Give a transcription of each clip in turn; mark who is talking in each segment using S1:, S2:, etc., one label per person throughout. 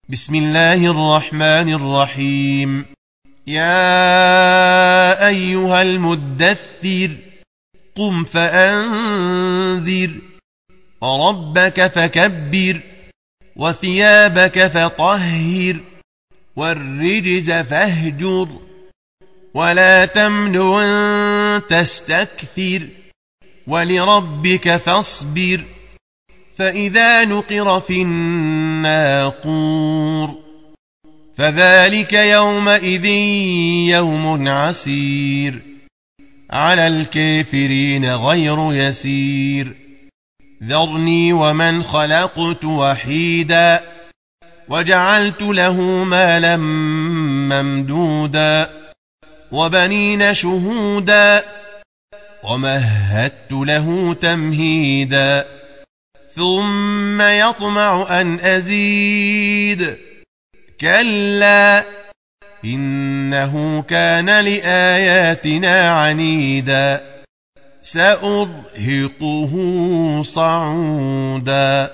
S1: بسم الله الرحمن الرحيم. يا أيها المدثر قم فأنذر وربك فكبر وثيابك فطهر والرجز فاهجر ولا تمنن تستكثر ولربك فاصبر فإذا نقر في الناقور فذلك يومئذ يوم عسير على الكافرين غير يسير. ذرني ومن خلقت وحيدا وجعلت له مالا ممدودا وبنين شهودا ومهدت له تمهيدا ثم يطمع أن أزيد كلا إنه كان لآياتنا عنيدا سأرهقه صعودا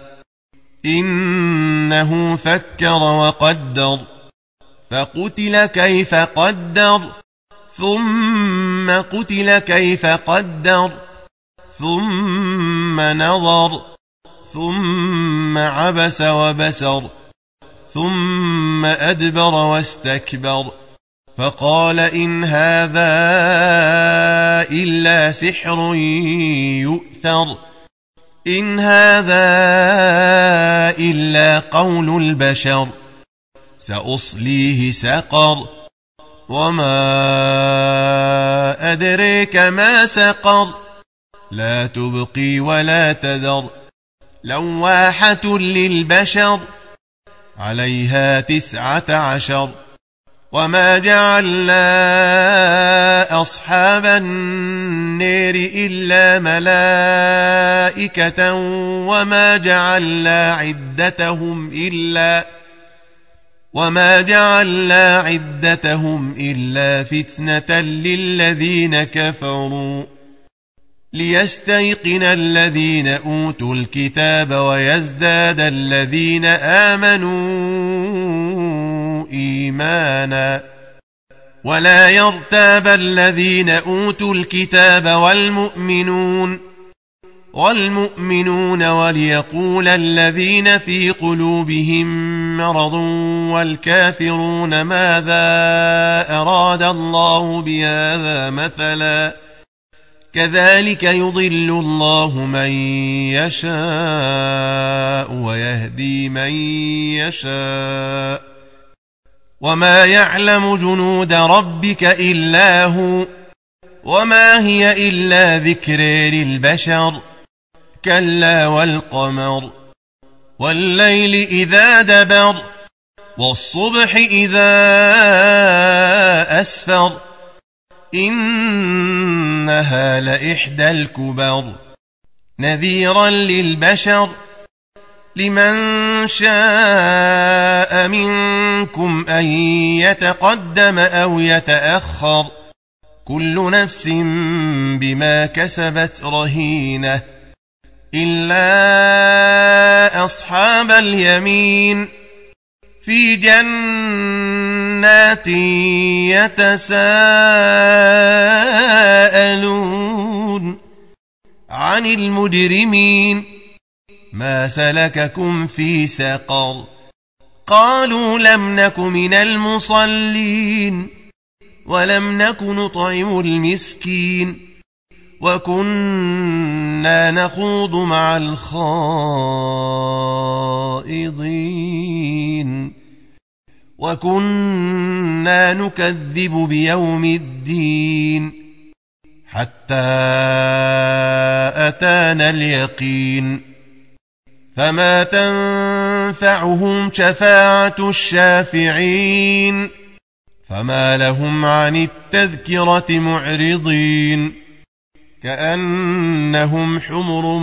S1: إنه فكر وقدر فقتل كيف قدر ثم قتل كيف قدر ثم نظر ثم عبس وبسر ثم أدبر واستكبر فقال إن هذا إلا سحر يؤثر إن هذا إلا قول البشر سأصليه سقر وما أدريك ما سقر لا تبقي ولا تذر لواحة للبشر عليها 19 وما جعلنا أصحاب النار إلا ملائكة وما جعلنا عدتهم إلا فتنة للذين كفروا ليستيقن الذين أوتوا الكتاب ويزداد الذين آمنوا إيمانا ولا يرتاب الذين أوتوا الكتاب والمؤمنون وليقول الذين في قلوبهم مرض والكافرون ماذا أراد الله بهذا مثلا كذلك يضل الله من يشاء ويهدي من يشاء وما يعلم جنود ربك إلا هو وما هي إلا ذكر للبشر كلا والقمر والليل إذا دبر والصبح إذا أسفر إنها لإحدى الكبر نذيرا للبشر لمن شاء منكم أن يتقدم أو يتأخر كل نفس بما كسبت رهينة إلا أصحاب اليمين في جنات يتساءلون عن المجرمين ما سلككم في سقر قالوا لم نك من المصلين ولم نك نطعم المسكين وكنا نخوض مع الخائضين وكنا نكذب بيوم الدين حتى أتانا اليقين فما تنفعهم شفاعة الشافعين فما لهم عن التذكرة معرضين كأنهم حمر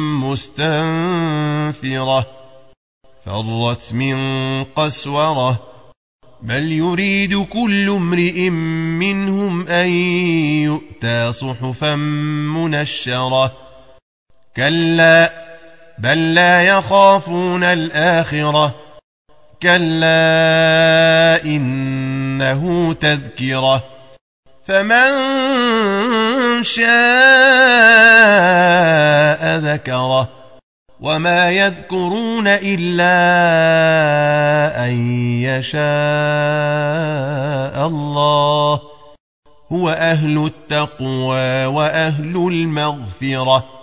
S1: مستنفرة فرت من قسورة بل يريد كل امرئ منهم أن يؤتى صحفا منشرة كلا بل لا يخافون الآخرة كلا إنه تذكرة فمن شاء ذكره وما يذكرون إلا أن يشاء الله هو أهل التقوى وأهل المغفرة